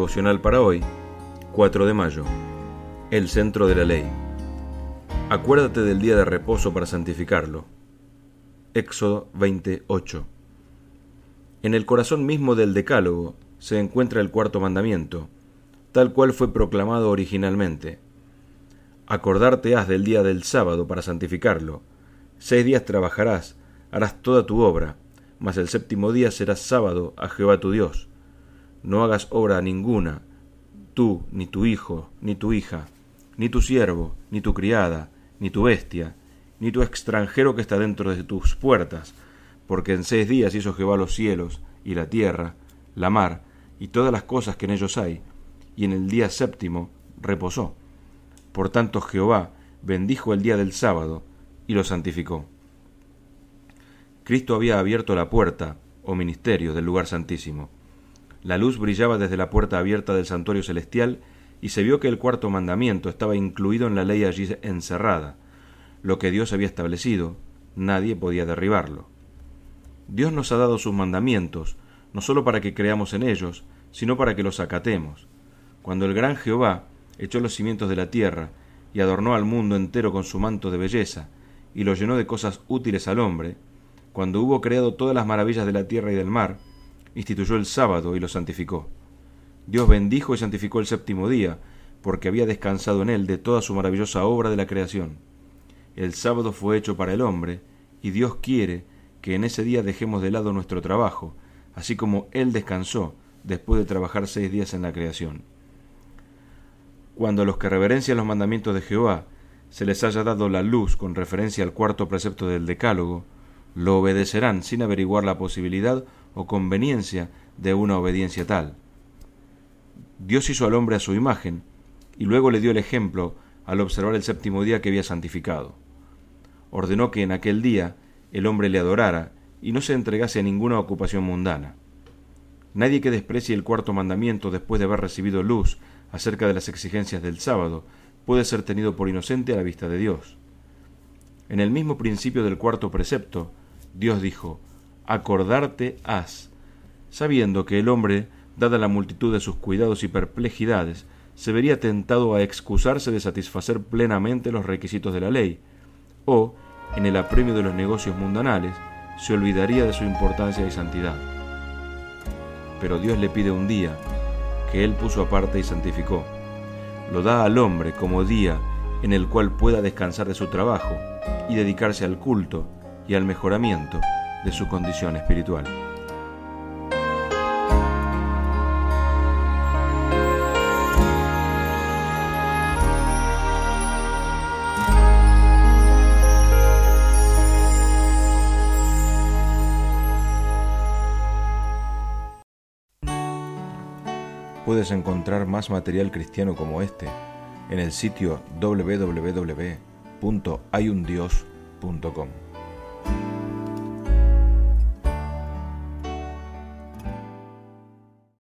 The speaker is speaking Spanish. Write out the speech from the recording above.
Devocional para hoy, 4 de mayo. El centro de la ley. Acuérdate del día de reposo para santificarlo. Éxodo 28. En el corazón mismo del Decálogo se encuentra el cuarto mandamiento, tal cual fue proclamado originalmente. Acordarte has del día del sábado para santificarlo. 6 días trabajarás, harás toda tu obra, mas el séptimo día será sábado a Jehová tu Dios. No hagas obra ninguna, tú, ni tu hijo, ni tu hija, ni tu siervo, ni tu criada, ni tu bestia, ni tu extranjero que está dentro de tus puertas, porque en 6 días hizo Jehová los cielos, y la tierra, la mar, y todas las cosas que en ellos hay, y en el día séptimo reposó. Por tanto Jehová bendijo el día del sábado, y lo santificó. Cristo había abierto la puerta, o ministerio, del lugar santísimo. La luz brillaba desde la puerta abierta del santuario celestial, y se vio que el cuarto mandamiento estaba incluido en la ley allí encerrada. Lo que Dios había establecido, nadie podía derribarlo. Dios nos ha dado sus mandamientos, no solo para que creamos en ellos, sino para que los acatemos. Cuando el gran Jehová echó los cimientos de la tierra, y adornó al mundo entero con su manto de belleza, y lo llenó de cosas útiles al hombre, cuando hubo creado todas las maravillas de la tierra y del mar, instituyó el sábado y lo santificó. Dios bendijo y santificó el séptimo día, porque había descansado en él de toda su maravillosa obra de la creación. El sábado fue hecho para el hombre, y Dios quiere que en ese día dejemos de lado nuestro trabajo, así como él descansó después de trabajar 6 días en la creación. Cuando a los que reverencian los mandamientos de Jehová se les haya dado la luz con referencia al cuarto precepto del Decálogo, lo obedecerán sin averiguar la posibilidad o conveniencia de una obediencia tal. Dios hizo al hombre a su imagen, y luego le dio el ejemplo al observar el séptimo día que había santificado. Ordenó que en aquel día el hombre le adorara y no se entregase a ninguna ocupación mundana. Nadie que desprecie el cuarto mandamiento después de haber recibido luz acerca de las exigencias del sábado puede ser tenido por inocente a la vista de Dios. En el mismo principio del cuarto precepto, Dios dijo: acordarte has, sabiendo que el hombre, dada la multitud de sus cuidados y perplejidades, se vería tentado a excusarse de satisfacer plenamente los requisitos de la ley, o, en el apremio de los negocios mundanales, se olvidaría de su importancia y santidad. Pero Dios le pide un día, que él puso aparte y santificó. Lo da al hombre como día en el cual pueda descansar de su trabajo y dedicarse al culto y al mejoramiento de su condición espiritual. Puedes encontrar más material cristiano como este en el sitio www.hayundios.com.